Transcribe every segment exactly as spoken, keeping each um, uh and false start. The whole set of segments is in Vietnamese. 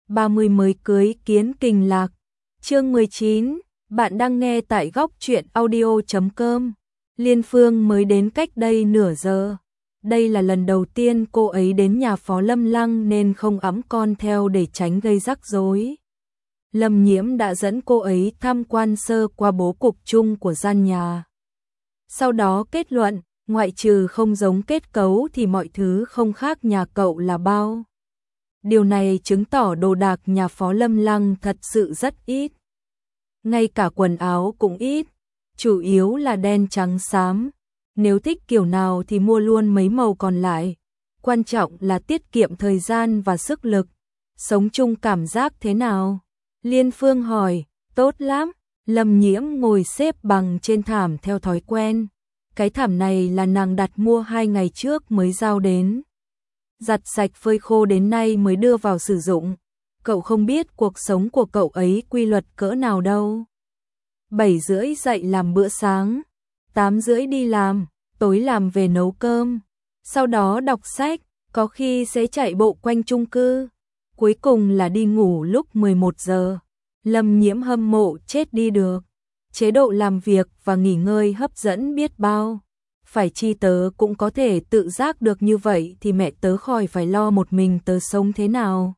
ba mươi mới cưới kiến kình lạc. Chương mười chín, bạn đang nghe tại góc truyện audio chấm com. Liên Phương mới đến cách đây nửa giờ. Đây là lần đầu tiên cô ấy đến nhà Phó Lâm Lăng nên không ẵm con theo để tránh gây rắc rối. Lâm Nhiễm đã dẫn cô ấy tham quan sơ qua bố cục chung của gian nhà. Sau đó kết luận, ngoại trừ không giống kết cấu thì mọi thứ không khác nhà cậu là bao. Điều này chứng tỏ đồ đạc nhà Phó Lâm Lăng thật sự rất ít. Ngay cả quần áo cũng ít, chủ yếu là đen trắng xám. Nếu thích kiểu nào thì mua luôn mấy màu còn lại. Quan trọng là tiết kiệm thời gian và sức lực. Sống chung cảm giác thế nào? Liên Phương hỏi. Tốt lắm. Lâm Nhiễm ngồi xếp bằng trên thảm theo thói quen. Cái thảm này là nàng đặt mua hai ngày trước mới giao đến. Giặt sạch phơi khô đến nay mới đưa vào sử dụng. Cậu không biết cuộc sống của cậu ấy quy luật cỡ nào đâu. Bảy rưỡi dậy làm bữa sáng, tám rưỡi đi làm, tối làm về nấu cơm, sau đó đọc sách, có khi sẽ chạy bộ quanh chung cư, cuối cùng là đi ngủ lúc mười một giờ. Lâm Nhiễm hâm mộ chết đi được. Chế độ làm việc và nghỉ ngơi hấp dẫn biết bao. Phải chi tớ cũng có thể tự giác được như vậy thì mẹ tớ khỏi phải lo một mình tớ sống thế nào.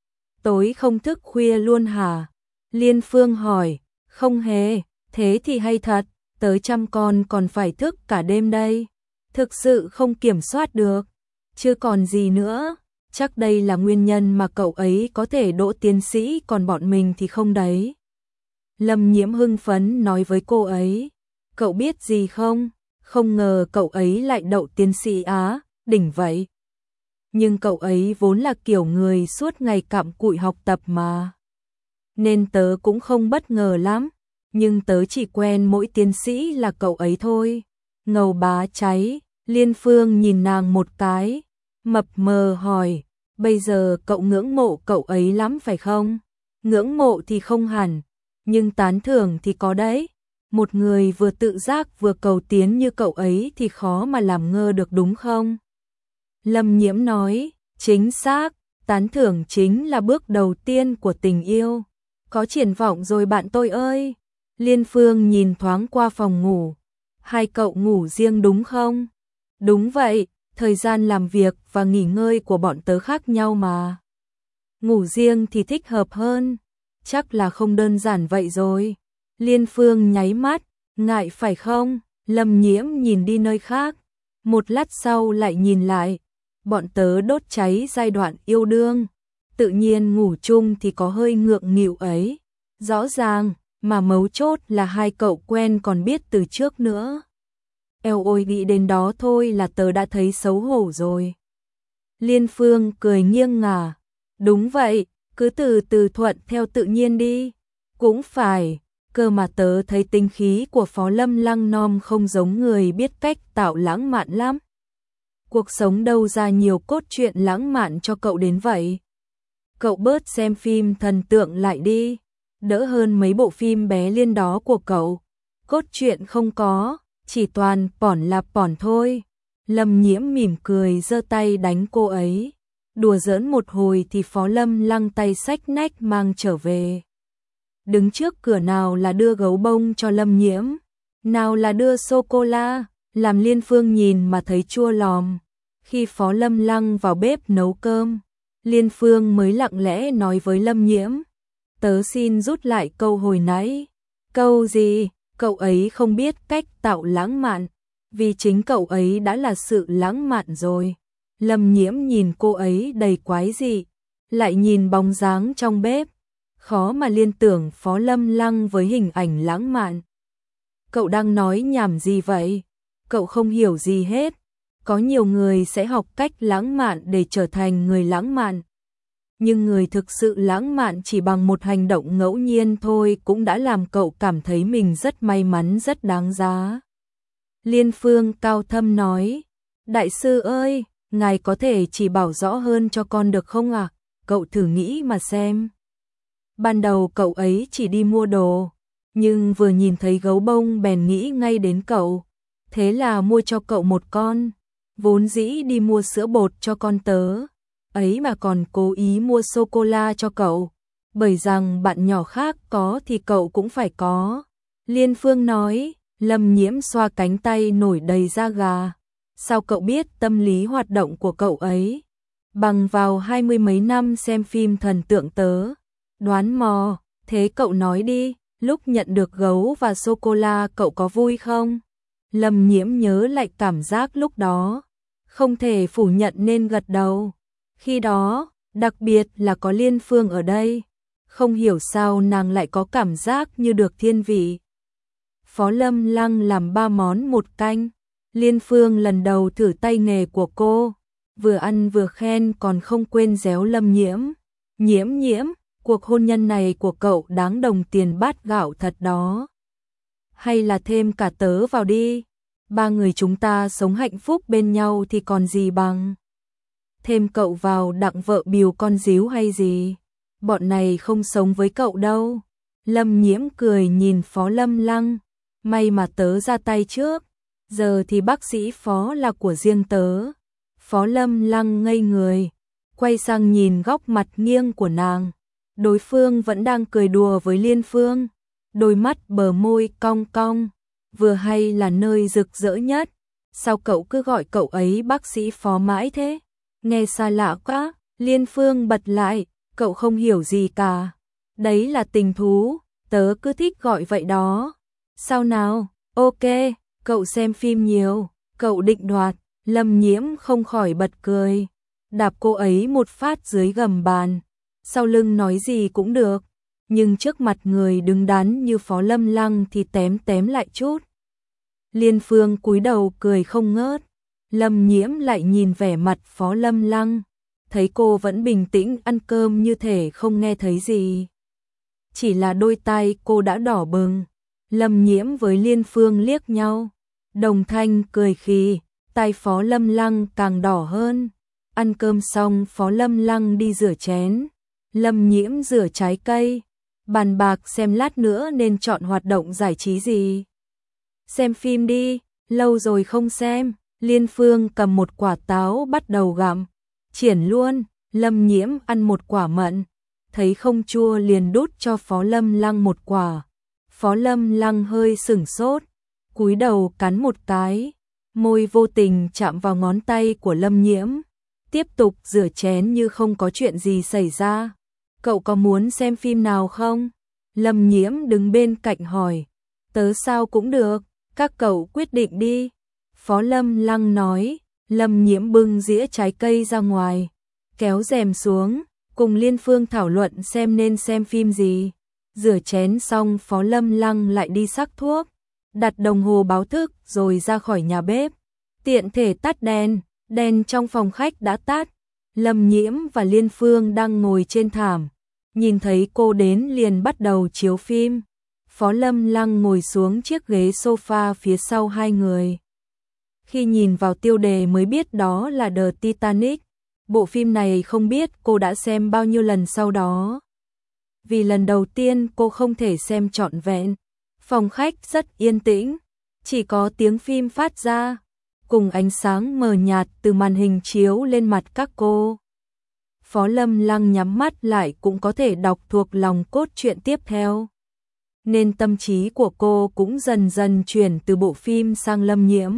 Tối không thức khuya luôn hả? Liên Phương hỏi. Không hề, thế thì hay thật, tớ chăm con còn phải thức cả đêm đây. Thực sự không kiểm soát được. Chứ còn gì nữa, chắc đây là nguyên nhân mà cậu ấy có thể đỗ tiến sĩ còn bọn mình thì không đấy. Lâm Nhiễm hưng phấn nói với cô ấy. Cậu biết gì không? Không ngờ cậu ấy lại đậu tiến sĩ á, đỉnh vậy. Nhưng cậu ấy vốn là kiểu người suốt ngày cặm cụi học tập mà. Nên tớ cũng không bất ngờ lắm. Nhưng tớ chỉ quen mỗi tiến sĩ là cậu ấy thôi. Ngầu bá cháy, Liên Phương nhìn nàng một cái. Mập mờ hỏi, bây giờ cậu ngưỡng mộ cậu ấy lắm phải không? Ngưỡng mộ thì không hẳn, nhưng tán thưởng thì có đấy. Một người vừa tự giác vừa cầu tiến như cậu ấy thì khó mà làm ngơ được đúng không? Lâm Nhiễm nói, chính xác, tán thưởng chính là bước đầu tiên của tình yêu. Có triển vọng rồi bạn tôi ơi. Liên Phương nhìn thoáng qua phòng ngủ. Hai cậu ngủ riêng đúng không? Đúng vậy, thời gian làm việc và nghỉ ngơi của bọn tớ khác nhau mà. Ngủ riêng thì thích hợp hơn. Chắc là không đơn giản vậy rồi. Liên Phương nháy mắt, ngại phải không? Lâm Nhiễm nhìn đi nơi khác. Một lát sau lại nhìn lại. Bọn tớ đốt cháy giai đoạn yêu đương. Tự nhiên ngủ chung thì có hơi ngượng nghịu ấy. Rõ ràng, mà mấu chốt là hai cậu quen còn biết từ trước nữa. Eo ôi nghĩ đến đó thôi là tớ đã thấy xấu hổ rồi. Liên Phương cười nghiêng ngả. Đúng vậy, cứ từ từ thuận theo tự nhiên đi. Cũng phải, cơ mà tớ thấy tinh khí của Phó Lâm Lăng Nom không giống người biết cách tạo lãng mạn lắm. Cuộc sống đâu ra nhiều cốt truyện lãng mạn cho cậu đến vậy. Cậu bớt xem phim thần tượng lại đi. Đỡ hơn mấy bộ phim bé liên đó của cậu. Cốt truyện không có, chỉ toàn pỏn là pỏn thôi. Lâm Nhiễm mỉm cười giơ tay đánh cô ấy. Đùa giỡn một hồi thì Phó Lâm Lăng tay xách nách mang trở về. Đứng trước cửa nào là đưa gấu bông cho Lâm Nhiễm, nào là đưa sô-cô-la, làm Liên Phương nhìn mà thấy chua lòm. Khi Phó Lâm Lăng vào bếp nấu cơm, Liên Phương mới lặng lẽ nói với Lâm Nhiễm. Tớ xin rút lại câu hồi nãy. Câu gì? Cậu ấy không biết cách tạo lãng mạn, vì chính cậu ấy đã là sự lãng mạn rồi. Lâm Nhiễm nhìn cô ấy đầy quái dị, lại nhìn bóng dáng trong bếp. Khó mà liên tưởng Phó Lâm Lăng với hình ảnh lãng mạn. Cậu đang nói nhảm gì vậy? Cậu không hiểu gì hết. Có nhiều người sẽ học cách lãng mạn để trở thành người lãng mạn. Nhưng người thực sự lãng mạn chỉ bằng một hành động ngẫu nhiên thôi cũng đã làm cậu cảm thấy mình rất may mắn, rất đáng giá. Liên Phương cao thâm nói, đại sư ơi, ngài có thể chỉ bảo rõ hơn cho con được không ạ? À? Cậu thử nghĩ mà xem. Ban đầu cậu ấy chỉ đi mua đồ, nhưng vừa nhìn thấy gấu bông bèn nghĩ ngay đến cậu. Thế là mua cho cậu một con, vốn dĩ đi mua sữa bột cho con tớ. ấy mà còn cố ý mua sô-cô-la cho cậu, bởi rằng bạn nhỏ khác có thì cậu cũng phải có. Liên Phương nói, Lâm Nhiễm xoa cánh tay nổi đầy da gà. Sao cậu biết tâm lý hoạt động của cậu ấy? Bằng vào hai mươi mấy năm xem phim thần tượng tớ. Đoán mò, thế cậu nói đi, lúc nhận được gấu và sô-cô-la cậu có vui không? Lâm Nhiễm nhớ lại cảm giác lúc đó. Không thể phủ nhận nên gật đầu. Khi đó, đặc biệt là có Liên Phương ở đây. Không hiểu sao nàng lại có cảm giác như được thiên vị. Phó Lâm Lăng làm ba món một canh. Liên Phương lần đầu thử tay nghề của cô. Vừa ăn vừa khen còn không quên réo Lâm Nhiễm. Nhiễm nhiễm, cuộc hôn nhân này của cậu đáng đồng tiền bát gạo thật đó. Hay là thêm cả tớ vào đi. Ba người chúng ta sống hạnh phúc bên nhau thì còn gì bằng. Thêm cậu vào đặng vợ bìu con díu hay gì. Bọn này không sống với cậu đâu. Lâm Nhiễm cười nhìn Phó Lâm Lăng. May mà tớ ra tay trước. Giờ thì bác sĩ Phó là của riêng tớ. Phó Lâm Lăng ngây người. Quay sang nhìn góc mặt nghiêng của nàng. Đối phương vẫn đang cười đùa với Liên Phương. Đôi mắt bờ môi cong cong. Vừa hay là nơi rực rỡ nhất. Sao cậu cứ gọi cậu ấy bác sĩ Phó mãi thế? Nghe xa lạ quá. Liên Phương bật lại. Cậu không hiểu gì cả. Đấy là tình thú. Tớ cứ thích gọi vậy đó. Sao nào? Ok, cậu xem phim nhiều. Cậu định đoạt. Lâm Nhiễm không khỏi bật cười. Đạp cô ấy một phát dưới gầm bàn. Sau lưng nói gì cũng được. Nhưng trước mặt người đứng đắn như Phó Lâm Lăng thì tém tém lại chút. Liên Phương cúi đầu cười không ngớt. Lâm Nhiễm lại nhìn vẻ mặt Phó Lâm Lăng. Thấy cô vẫn bình tĩnh ăn cơm như thể không nghe thấy gì. Chỉ là đôi tay cô đã đỏ bừng. Lâm Nhiễm với Liên Phương liếc nhau. Đồng thanh cười khì. Tay Phó Lâm Lăng càng đỏ hơn. Ăn cơm xong Phó Lâm Lăng đi rửa chén. Lâm Nhiễm rửa trái cây. Bàn bạc xem lát nữa nên chọn hoạt động giải trí gì. Xem phim đi, lâu rồi không xem. Liên Phương cầm một quả táo bắt đầu gặm. Triển luôn, Lâm Nhiễm ăn một quả mận. Thấy không chua liền đút cho Phó Lâm Lăng một quả. Phó Lâm Lăng hơi sửng sốt. Cúi đầu cắn một cái. Môi vô tình chạm vào ngón tay của Lâm Nhiễm. Tiếp tục rửa chén như không có chuyện gì xảy ra. Cậu có muốn xem phim nào không? Lâm Nhiễm đứng bên cạnh hỏi. Tớ sao cũng được, các cậu quyết định đi. Phó Lâm Lăng nói. Lâm Nhiễm bưng dĩa trái cây ra ngoài. Kéo rèm xuống. Cùng Liên Phương thảo luận xem nên xem phim gì. Rửa chén xong Phó Lâm Lăng lại đi sắc thuốc. Đặt đồng hồ báo thức rồi ra khỏi nhà bếp. Tiện thể tắt đèn. Đèn trong phòng khách đã tắt. Lâm Nhiễm và Liên Phương đang ngồi trên thảm. Nhìn thấy cô đến liền bắt đầu chiếu phim. Phó Lâm Lăng ngồi xuống chiếc ghế sofa phía sau hai người. Khi nhìn vào tiêu đề mới biết đó là The Titanic. Bộ phim này không biết cô đã xem bao nhiêu lần sau đó. Vì lần đầu tiên cô không thể xem trọn vẹn. Phòng khách rất yên tĩnh. Chỉ có tiếng phim phát ra. Cùng ánh sáng mờ nhạt từ màn hình chiếu lên mặt các cô. Phó Lâm Lăng nhắm mắt lại cũng có thể đọc thuộc lòng cốt truyện tiếp theo. Nên tâm trí của cô cũng dần dần chuyển từ bộ phim sang Lâm Nhiễm.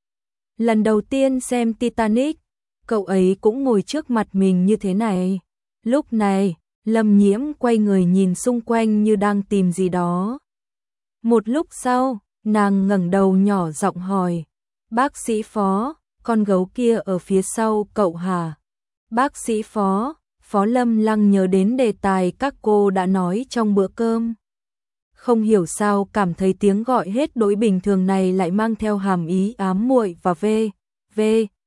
Lần đầu tiên xem Titanic, cậu ấy cũng ngồi trước mặt mình như thế này. Lúc này, Lâm Nhiễm quay người nhìn xung quanh như đang tìm gì đó. Một lúc sau, nàng ngẩng đầu nhỏ giọng hỏi. Bác sĩ Phó, con gấu kia ở phía sau cậu hả? Bác sĩ Phó, Phó Lâm Lăng nhớ đến đề tài các cô đã nói trong bữa cơm. Không hiểu sao cảm thấy tiếng gọi hết đối bình thường này lại mang theo hàm ý ám muội và v, v,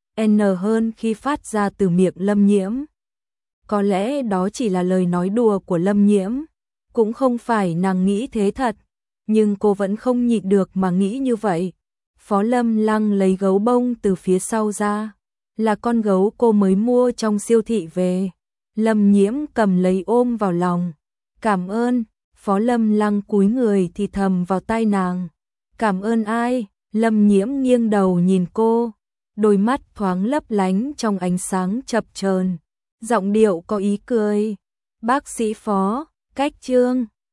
n hơn khi phát ra từ miệng Lâm Nhiễm. Có lẽ đó chỉ là lời nói đùa của Lâm Nhiễm. Cũng không phải nàng nghĩ thế thật, nhưng cô vẫn không nhịn được mà nghĩ như vậy. Phó Lâm Lăng lấy gấu bông từ phía sau ra. Là con gấu cô mới mua trong siêu thị về. Lâm Nhiễm cầm lấy ôm vào lòng. Cảm ơn. Phó Lâm Lăng cúi người thì thầm vào tai nàng. Cảm ơn ai? Lâm Nhiễm nghiêng đầu nhìn cô. Đôi mắt thoáng lấp lánh trong ánh sáng chập chờn. giọng điệu có ý cười. Bác sĩ Phó, cách Trương